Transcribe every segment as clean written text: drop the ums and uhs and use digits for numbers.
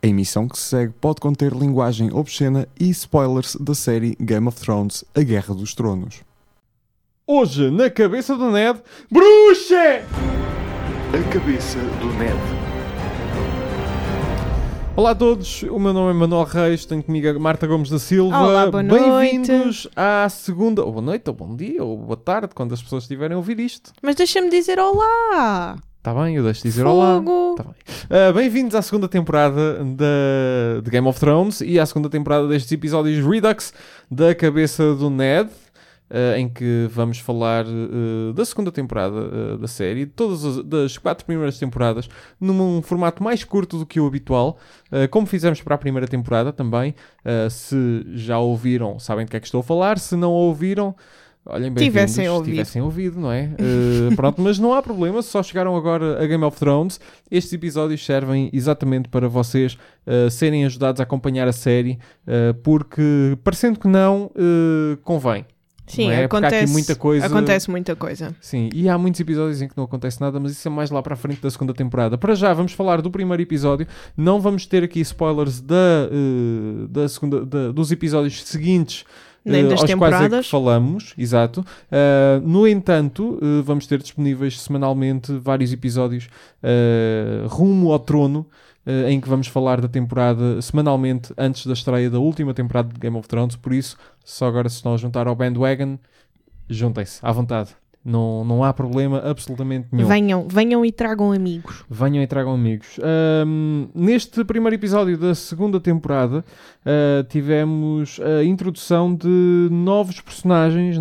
A emissão que se segue pode conter linguagem obscena e spoilers da série Game of Thrones, A Guerra dos Tronos. Hoje, na cabeça do Ned, bruxa! A cabeça do Ned. Olá a todos, o meu nome é Manuel Reis, tenho comigo a Marta Gomes da Silva. Olá, boa noite. Bem-vindos à segunda, ou boa noite, ou bom dia, ou boa tarde, quando as pessoas estiverem a ouvir isto. Mas deixa-me dizer olá! Está bem, eu deixo de dizer Fogo. olá. Tá bem. Bem-vindos à segunda temporada de Game of Thrones e à segunda temporada destes episódios Redux da cabeça do Ned, em que vamos falar da segunda temporada da série, todas das 4 primeiras temporadas, num formato mais curto do que o habitual, como fizemos para a primeira temporada também. Se já ouviram, sabem de que é que estou a falar. Se não ouviram, olhem, bem-vindos, tivessem ouvido, não é? Pronto, mas não há problema, se só chegaram agora a Game of Thrones, estes episódios servem exatamente para vocês serem ajudados a acompanhar a série, porque, parecendo que não, convém. Sim, não é? Acontece muita coisa. Sim, e há muitos episódios em que não acontece nada, mas isso é mais lá para a frente da segunda temporada. Para já, vamos falar do primeiro episódio. Não vamos ter aqui spoilers dos episódios seguintes, nem das aos temporadas. quais é que falamos, exato. No entanto, vamos ter disponíveis semanalmente vários episódios rumo ao trono, em que vamos falar da temporada semanalmente antes da estreia da última temporada de Game of Thrones. Por isso, só agora se estão a juntar ao bandwagon, juntem-se, à vontade. Não há problema absolutamente nenhum. Venham e tragam amigos. Venham e tragam amigos. Neste primeiro episódio da segunda temporada, tivemos a introdução de novos personagens,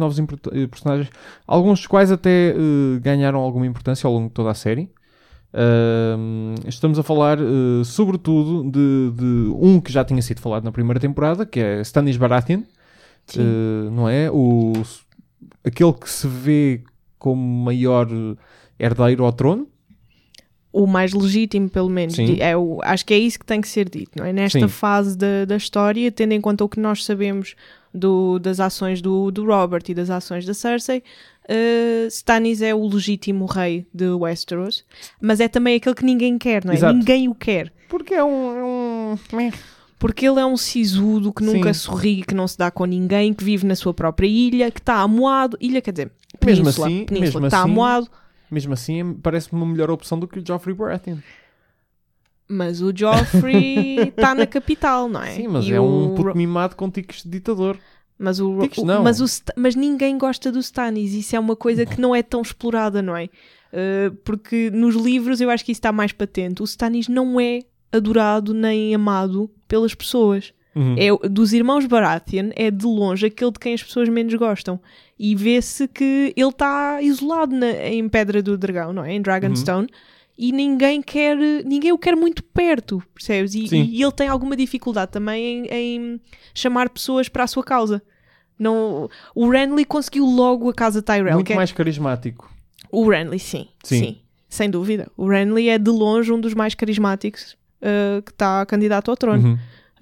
alguns dos quais até ganharam alguma importância ao longo de toda a série. Estamos a falar sobretudo de um que já tinha sido falado na primeira temporada, que é Stannis Baratheon, não é? Aquele que se vê como maior herdeiro ao trono. O mais legítimo, pelo menos. Acho que é isso que tem que ser dito, não é? Nesta fase da história, tendo em conta o que nós sabemos das ações do Robert e das ações da Cersei, Stannis é o legítimo rei de Westeros, mas é também aquele que ninguém quer, não é? Exato. Ninguém o quer. Porque é um... Porque ele é um sisudo que nunca sorri, que não se dá com ninguém, que vive na sua própria ilha, que está amoado. Ilha, quer dizer, península, que está amoado. Mesmo assim, parece-me uma melhor opção do que o Joffrey Baratheon. Mas o Joffrey está na capital, não é? Sim, mas é um puto mimado com tiques de ditador. Mas ninguém gosta do Stannis. Isso é uma coisa que não é tão explorada, não é? Porque nos livros eu acho que isso está mais patente. O Stannis não é adorado nem amado pelas pessoas. Dos irmãos Baratheon é de longe aquele de quem as pessoas menos gostam, e vê-se que ele está isolado em Pedra do Dragão, não é? Em Dragonstone, e ninguém o quer muito perto, percebes? E ele tem alguma dificuldade também em chamar pessoas para a sua causa. Não, o Renly conseguiu logo a casa Tyrell. Muito mais carismático. O Renly, sim, sem dúvida. O Renly é de longe um dos mais carismáticos que está candidato ao trono.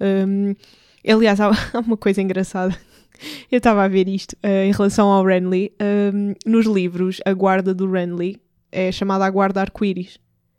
Aliás, há uma coisa engraçada. Eu estava a ver isto em relação ao Renly. Nos livros, a guarda do Renly é chamada a guarda arco-íris.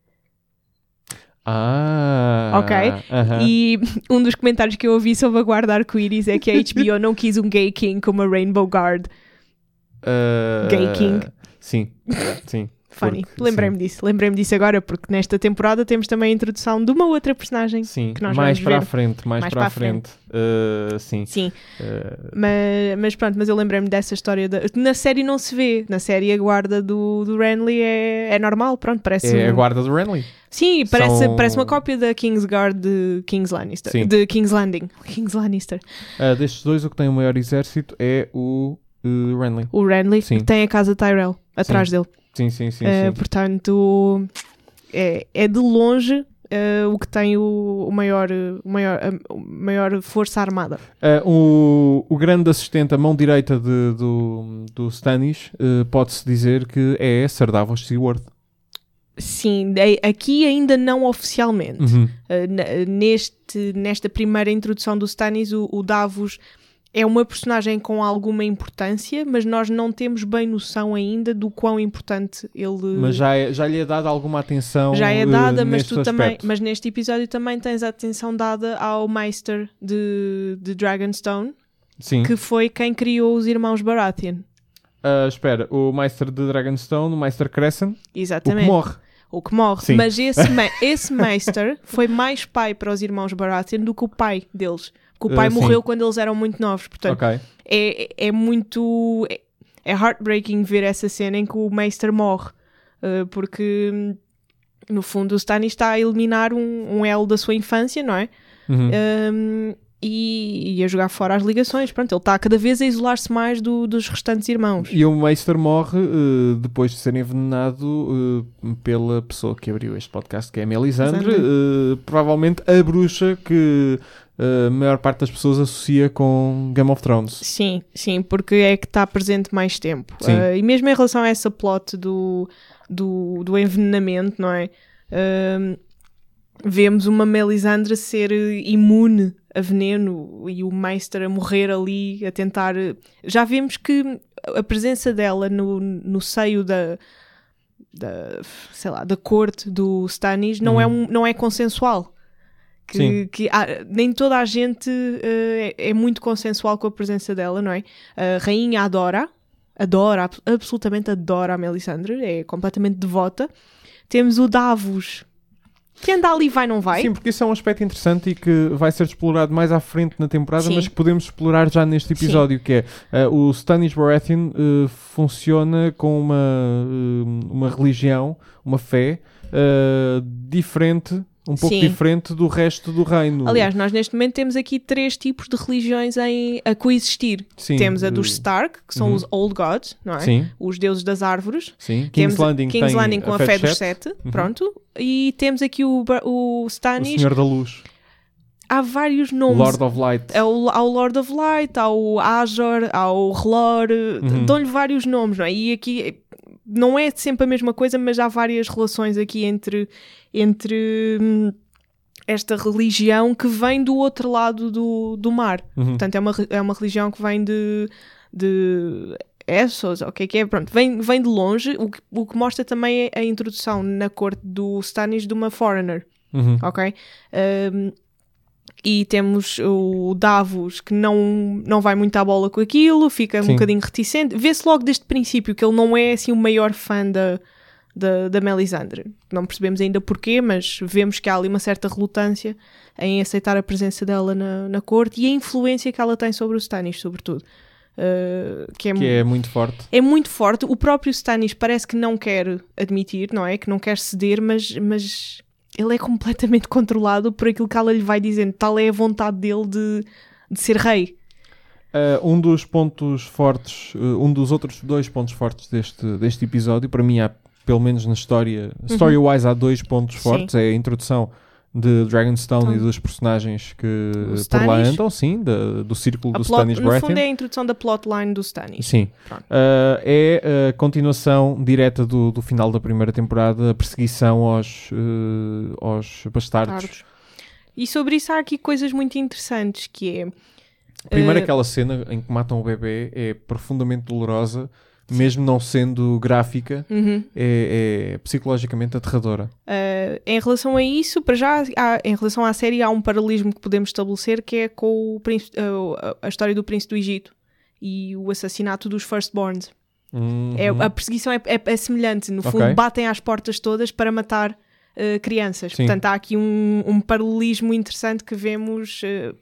Ok? E um dos comentários que eu ouvi sobre a guarda arco-íris é que a HBO não quis um gay king como a Rainbow Guard. Gay king. Sim. Funny. Lembrei-me disso agora, porque nesta temporada temos também a introdução de uma outra personagem que nós mais vamos para ver. Mais para a frente. Sim. Mas pronto, mas eu lembrei-me dessa história. Na série não se vê. Na série a guarda do Renly é normal, pronto, parece... É a guarda do Renly. Sim, parece uma cópia da Kingsguard de King's Lannister. Sim. De King's Landing. King's Lannister. Destes dois, o que tem o maior exército é o Renly. O Renly, que tem a casa Tyrell atrás dele. Sim. Portanto, é de longe o que tem a maior força armada. O grande assistente, a mão direita do Stannis, pode-se dizer que é Ser Davos Seaworth. Sim, aqui ainda não oficialmente. Nesta primeira introdução do Stannis, o Davos é uma personagem com alguma importância, mas nós não temos bem noção ainda do quão importante ele... Mas já lhe é dada alguma atenção. Já é dada, mas neste tu também, aspecto. mas neste episódio também tens a atenção dada ao Meister de Dragonstone, Sim. que foi quem criou os irmãos Baratheon. Espera, o Meister de Dragonstone, o Meister Crescent, Exatamente. O que morre. Sim. Mas esse Meister foi mais pai para os irmãos Baratheon do que o pai deles. Porque o pai morreu quando eles eram muito novos. Portanto, é muito... É heartbreaking ver essa cena em que o Meister morre. Porque, no fundo, o Stannis está a eliminar um elo da sua infância, não é? E a jogar fora as ligações. Pronto, ele está cada vez a isolar-se mais dos restantes irmãos. E o Meister morre depois de ser envenenado pela pessoa que abriu este podcast, que é a Melisandre. Provavelmente a bruxa que a maior parte das pessoas associa com Game of Thrones. Sim, porque é que está presente mais tempo. E mesmo em relação a essa plot do envenenamento, não é? Vemos uma Melisandre ser imune a veneno e o Meister a morrer ali, a tentar... Já vemos que a presença dela no seio da corte do Stannis não é consensual. Nem toda a gente é muito consensual com a presença dela, não é? A rainha absolutamente adora a Melisandre, é completamente devota. Temos o Davos, que anda ali, vai, não vai? Sim, porque isso é um aspecto interessante e que vai ser explorado mais à frente na temporada, mas que podemos explorar já neste episódio, que é o Stannis Baratheon funciona com uma religião, uma fé diferente, um pouco diferente do resto do reino. Aliás, nós neste momento temos aqui 3 tipos de religiões a coexistir. Sim, temos a dos Stark, que são os Old Gods, não é? Sim. Os deuses das árvores. Sim. King's Landing com a fé dos 7. Pronto. E temos aqui o Stannis. O Senhor da Luz. Há vários nomes. Lord of Light. Ao Lord of Light, ao Azor, ao Relor. Dão-lhe vários nomes, não é? E aqui... Não é sempre a mesma coisa, mas há várias relações aqui entre esta religião que vem do outro lado do mar. Portanto, é uma religião que vem de Essos, o que é? Pronto, vem de longe, o que mostra também é a introdução na corte do Stannis de uma foreigner. Ok? E temos o Davos, que não vai muito à bola com aquilo, fica um bocadinho reticente. Vê-se logo desde o princípio que ele não é assim o maior fã da Melisandre. Não percebemos ainda porquê, mas vemos que há ali uma certa relutância em aceitar a presença dela na corte e a influência que ela tem sobre o Stannis, sobretudo. Que é muito forte. É muito forte. O próprio Stannis parece que não quer admitir, não é? Que não quer ceder, mas ele é completamente controlado por aquilo que ela lhe vai dizendo. Tal é a vontade dele de ser rei. Um dos pontos fortes, um dos outros 2 pontos fortes deste episódio, para mim há, pelo menos na história, story-wise há 2 pontos fortes. É a introdução de Dragonstone e dos personagens que por lá andam, do círculo do Stannis Baratheon. No fundo é a introdução da plotline do Stannis. Sim. É a continuação direta do final da primeira temporada, a perseguição aos bastardos. E sobre isso há aqui coisas muito interessantes, que é... Primeiro aquela cena em que matam o bebê é profundamente dolorosa, mesmo não sendo gráfica, é psicologicamente aterradora. Em relação a isso, para já, em relação à série, há um paralelismo que podemos estabelecer, que é com a história do Príncipe do Egito e o assassinato dos Firstborns. A perseguição é semelhante. No fundo, batem às portas todas para matar crianças. Sim. Portanto, há aqui um paralelismo interessante que vemos...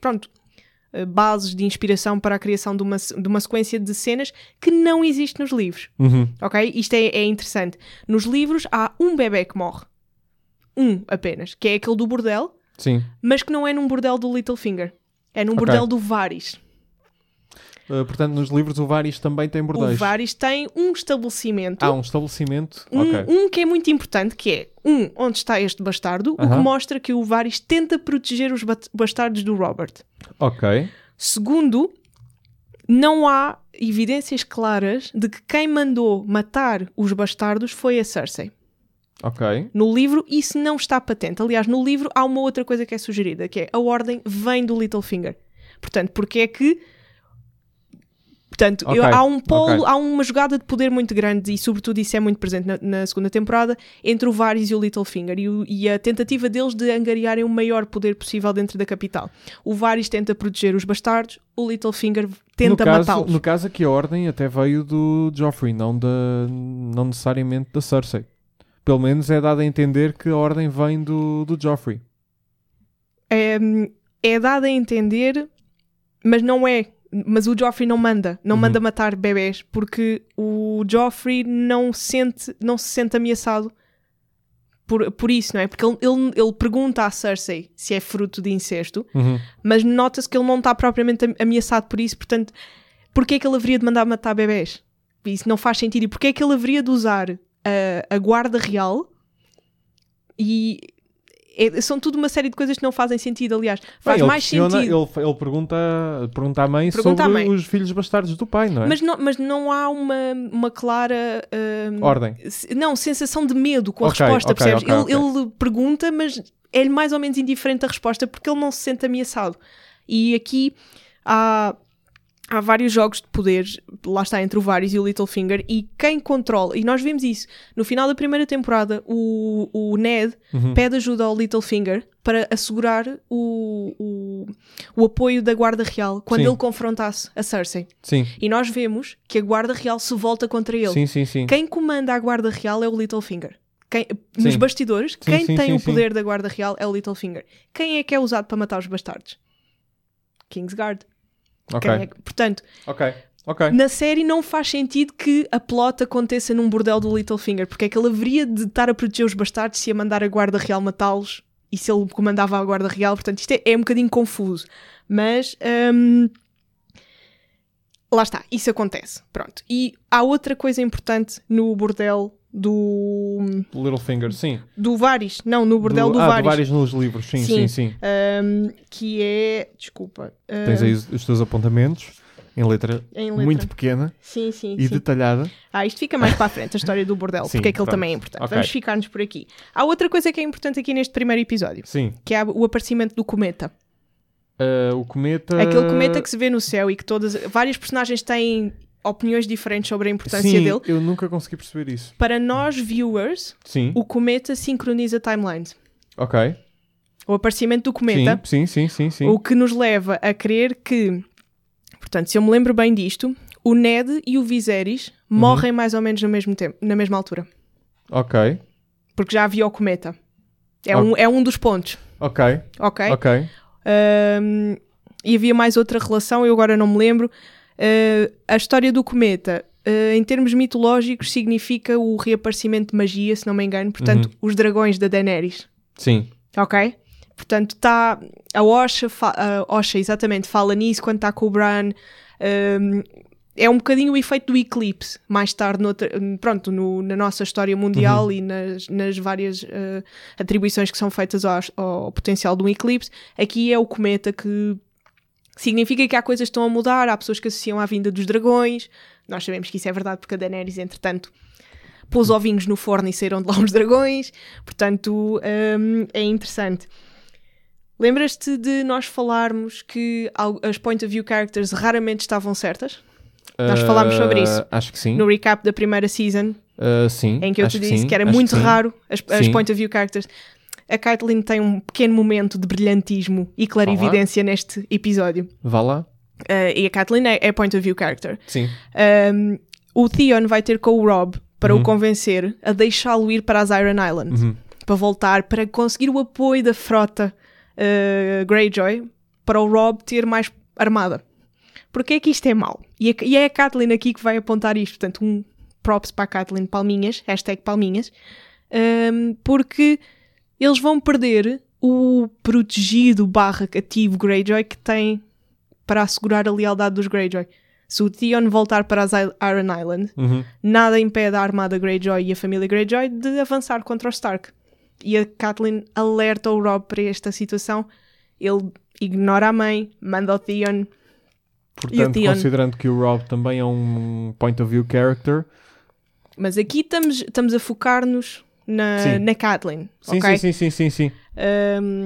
bases de inspiração para a criação de uma sequência de cenas que não existe nos livros. Ok? Isto é interessante. Nos livros há um bebê que morre. Apenas. Que é aquele do bordel. Sim. Mas que não é num bordel do Littlefinger. É num bordel do Varys. Portanto, nos livros o Varys também tem bordéis. O Varys tem um estabelecimento. Um estabelecimento. Um que é muito importante, que é onde está este bastardo, o que mostra que o Varys tenta proteger os bastardos do Robert. Ok. Segundo, não há evidências claras de que quem mandou matar os bastardos foi a Cersei. Ok. No livro isso não está patente. Aliás, no livro há uma outra coisa que é sugerida, que é a ordem vem do Littlefinger. Portanto, porque é que Portanto, há um polo, há uma jogada de poder muito grande e sobretudo isso é muito presente na segunda temporada entre o Varys e o Littlefinger e a tentativa deles de angariarem o maior poder possível dentro da capital. O Varys tenta proteger os bastardos, o Littlefinger tenta matá-los. No caso aqui a ordem até veio do Joffrey, não necessariamente da Cersei. Pelo menos é dado a entender que a ordem vem do Joffrey. É dado a entender, mas não é. Mas o Joffrey não manda matar bebés, porque o Joffrey não se sente ameaçado por isso, não é? Porque ele pergunta à Cersei se é fruto de incesto, mas nota-se que ele não está propriamente ameaçado por isso, portanto, porquê é que ele haveria de mandar matar bebés? Isso não faz sentido. E porquê é que ele haveria de usar a guarda real e... são tudo uma série de coisas que não fazem sentido, aliás. Faz mais sentido. Ele pergunta à mãe sobre os filhos bastardos do pai, não é? Mas não há uma clara... ordem. Não, sensação de medo com a resposta, percebes? Ele pergunta, mas é-lhe mais ou menos indiferente a resposta porque ele não se sente ameaçado. E aqui há vários jogos de poder, lá está, entre o Varys e o Littlefinger, e quem controla, e nós vimos isso, no final da primeira temporada, o Ned pede ajuda ao Littlefinger para assegurar o apoio da Guarda Real quando ele confrontasse a Cersei. Sim. E nós vemos que a Guarda Real se volta contra ele. Sim. Quem comanda a Guarda Real é o Littlefinger. Nos bastidores, quem tem o poder da Guarda Real é o Littlefinger. Quem é que é usado para matar os bastardos? Kingsguard. Portanto, na série não faz sentido que a plot aconteça num bordel do Littlefinger, porque é que ele haveria de estar a proteger os bastardos se ia mandar a Guarda Real matá-los e se ele comandava a Guarda Real. Portanto, isto é um bocadinho confuso, mas lá está, isso acontece. Pronto. E há outra coisa importante no bordel do Littlefinger, sim. Do Varys, não, no bordel do Varys. Do Varys nos livros, sim. Que é, desculpa. Tens aí os teus apontamentos em letra muito pequena e detalhada. Isto fica mais para a frente, a história do bordel, porque é que ele também é importante. Vamos ficar-nos por aqui. Há outra coisa que é importante aqui neste primeiro episódio, que é o aparecimento do cometa. O cometa... Aquele cometa que se vê no céu e que várias personagens têm opiniões diferentes sobre a importância dele. Eu nunca consegui perceber isso. Para nós, viewers, o cometa sincroniza timelines. Ok. O aparecimento do cometa. Sim. O que nos leva a crer que, portanto, se eu me lembro bem disto, o Ned e o Viserys morrem mais ou menos no mesmo tempo, na mesma altura. Ok. Porque já havia o cometa. É um dos pontos. Ok. E havia mais outra relação, eu agora não me lembro. A história do cometa, em termos mitológicos, significa o reaparecimento de magia, se não me engano. Portanto, os dragões da Daenerys. Sim. Ok? Portanto, está... A Osha, exatamente, fala nisso quando está com o Bran. É um bocadinho o efeito do eclipse. Mais tarde, na nossa história mundial e nas várias atribuições que são feitas ao potencial de um eclipse. Aqui é o cometa que... significa que há coisas que estão a mudar, há pessoas que associam à vinda dos dragões. Nós sabemos que isso é verdade porque a Daenerys, entretanto, pôs ovinhos no forno e saíram de lá os dragões. Portanto, é interessante. Lembras-te de nós falarmos que as point of view characters raramente estavam certas? Nós falámos sobre isso. Acho que sim. No recap da primeira season. Sim. Em que eu te disse que era muito raro as point of view characters. A Catelyn tem um pequeno momento de brilhantismo e clarividência neste episódio. Vá lá. E a Catelyn é point of view character. Sim. O Theon vai ter com o Robb para o convencer a deixá-lo ir para as Iron Islands. Para voltar, para conseguir o apoio da frota Greyjoy, para o Robb ter mais armada. Porque é que isto é mau? E é a Catelyn aqui que vai apontar isto. Portanto, props para a Catelyn, palminhas, #palminhas. Porque... eles vão perder o protegido / cativo Greyjoy que tem para assegurar a lealdade dos Greyjoy. Se o Theon voltar para as Iron Island, nada impede a armada Greyjoy e a família Greyjoy de avançar contra o Stark. E a Catelyn alerta o Robb para esta situação. Ele ignora a mãe, manda o Theon. Portanto, considerando que o Robb também é um point of view character... Mas aqui estamos a focar-nos na Catelyn. Sim, okay? sim.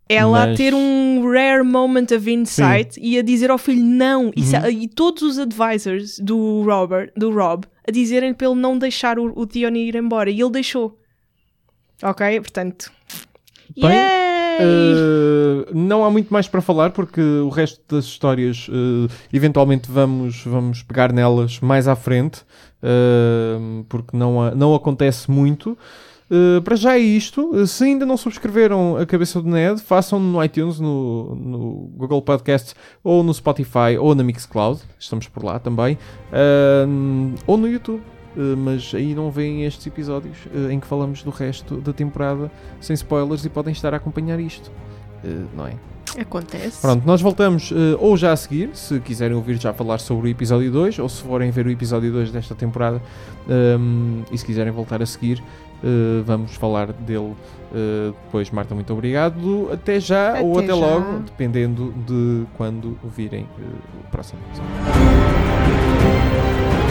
ela a ter um rare moment of insight e a dizer ao filho não. E todos os advisors do Rob a dizerem para ele não deixar o Theon ir embora. E ele deixou. Ok? Portanto... Bem, não há muito mais para falar porque o resto das histórias eventualmente vamos pegar nelas mais à frente, porque não acontece muito. Para já é isto. Se ainda não subscreveram a Cabeça do Ned, façam no iTunes, no Google Podcasts, ou no Spotify, ou na Mixcloud, estamos por lá também, ou no YouTube. Mas aí não veem estes episódios em que falamos do resto da temporada sem spoilers e podem estar a acompanhar isto, não é? Acontece. Pronto, nós voltamos ou já a seguir, se quiserem ouvir já falar sobre o episódio 2, ou se forem ver o episódio 2 desta temporada, e se quiserem voltar a seguir, vamos falar dele depois. Marta, muito obrigado. Até já ou até logo, dependendo de quando virem o próximo episódio.